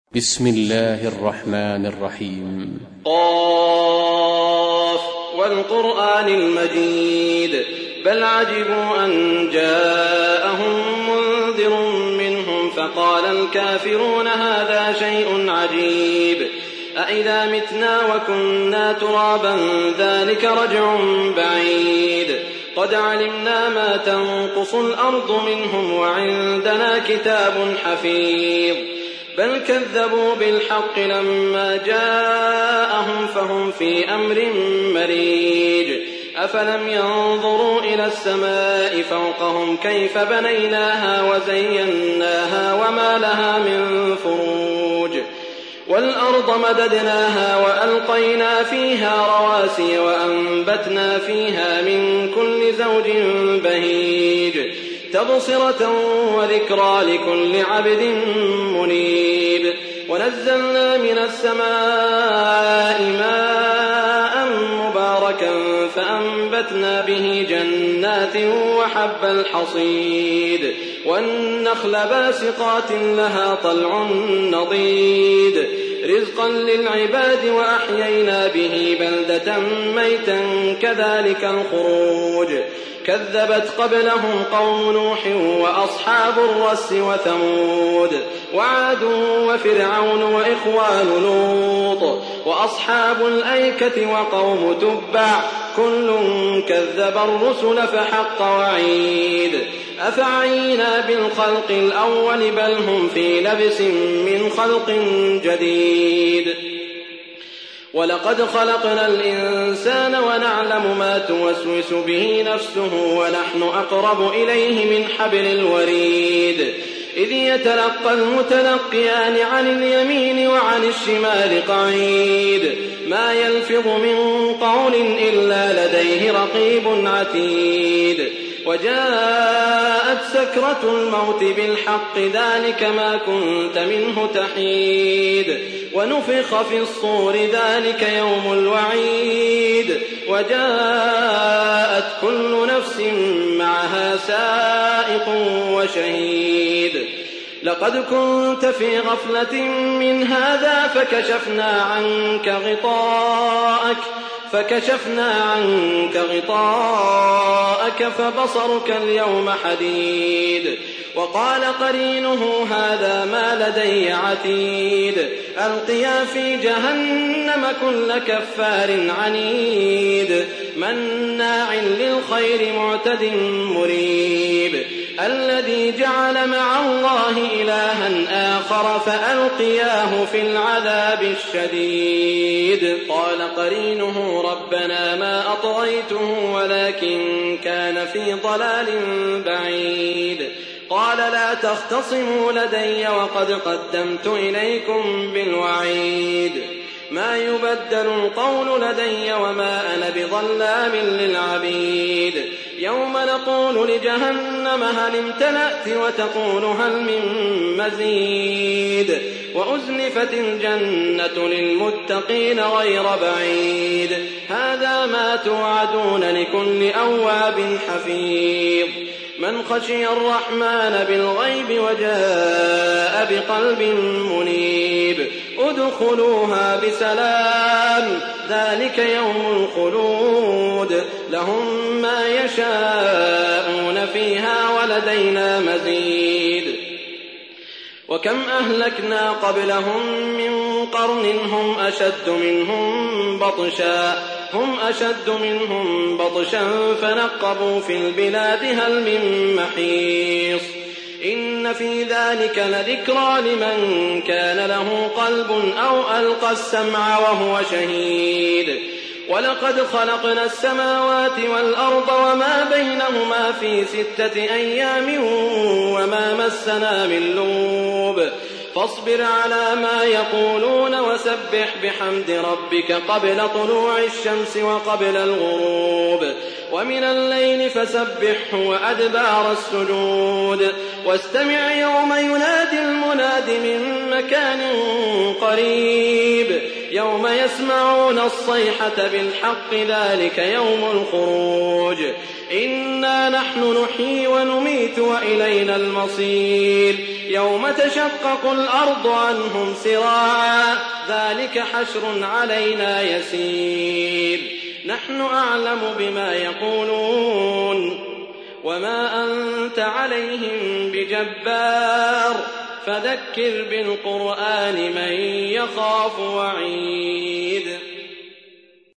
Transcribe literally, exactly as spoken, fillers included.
بسم الله الرحمن الرحيم. قاف والقرآن المجيد بل عجبوا أن جاءهم منذر منهم فقال الكافرون هذا شيء عجيب أإذا متنا وكنا ترابا ذلك رجع بعيد قد علمنا ما تنقص الأرض منهم وعندنا كتاب حفيظ بل كذبوا بالحق لما جاءهم فهم في أمر مريج أفلم ينظروا إلى السماء فوقهم كيف بنيناها وزيناها وما لها من فروج والأرض مددناها وألقينا فيها رواسي وأنبتنا فيها من كل زوج بهيج تبصرة وذكرى لكل عبد منيب ونزلنا من السماء ماء مباركا فأنبتنا به جنات وحب الحصيد والنخل باسقات لها طلع نضيد رزقا للعباد وأحيينا به بلدة ميتا كذلك الخروج كذبت قبلهم قوم نوح وأصحاب الرس وثمود وعاد وفرعون وإخوان لوط وأصحاب الأيكة وقوم تبع كل كذب الرسل فحق وعيد أفعينا بالخلق الأول بل هم في لبس من خلق جديد ولقد خلقنا الإنسان ونعلم ما توسوس به نفسه ونحن أقرب إليه من حبل الوريد إذ يتلقى المتلقيان عن اليمين وعن الشمال قعيد ما يلفظ من قول إلا لديه رقيب عتيد وجاءت سكرة الموت بالحق ذلك ما كنت منه تحيد ونفخ في الصور ذلك يوم الوعيد وجاءت كل نفس معها سائق وشهيد لقد كنت في غفلة من هذا فكشفنا عنك غطاءك فكشفنا عنك غطاءك فبصرك اليوم حديد وقال قرينه هذا ما لدي عتيد ألقيا في جهنم كل كفار عنيد مناع للخير معتد مريب الذي جعل مع الله إلها آخر فألقياه في العذاب الشديد قال قرينه ربنا ما أطغيته ولكن كان في ضلال بعيد قال لا تختصموا لدي وقد قدمت إليكم بالوعيد ما يبدل القول لدي وما أنا بظلام للعبيد يوم نقول لجهنم هل امتلأت وتقول هل من مزيد وأزلفت الجنة للمتقين غير بعيد هذا ما توعدون لكل أواب حفيظ من خشي الرحمن بالغيب وجاء بقلب منيب ادخلوها بسلام ذلك يوم الخلود لهم ما يشاءون فيها ولدينا مزيد وكم أهلكنا قبلهم من قرن هم أشد منهم بطشا هم أشد منهم بطشا فنقبوا في البلاد هل من محيص إن في ذلك لذكرى لمن كان له قلب أو ألقى السمع وهو شهيد ولقد خلقنا السماوات والأرض وما بينهما في ستة أيام وما مسنا من لغوب فاصبر على ما يقولون وسبح بحمد ربك قبل طلوع الشمس وقبل الغروب ومن الليل فسبحه وأدبار السجود واستمع يوم ينادي المناد من مكان قريب يوم يسمعون الصيحة بالحق ذلك يوم الخروج إنا نحن نحيي ونميت وإلينا المصير يوم تشقق الأرض عنهم سراعا ذلك حشر علينا يسير نحن أعلم بما يقولون وما أنت عليهم بجبار فذكر بالقرآن من يخاف وعيد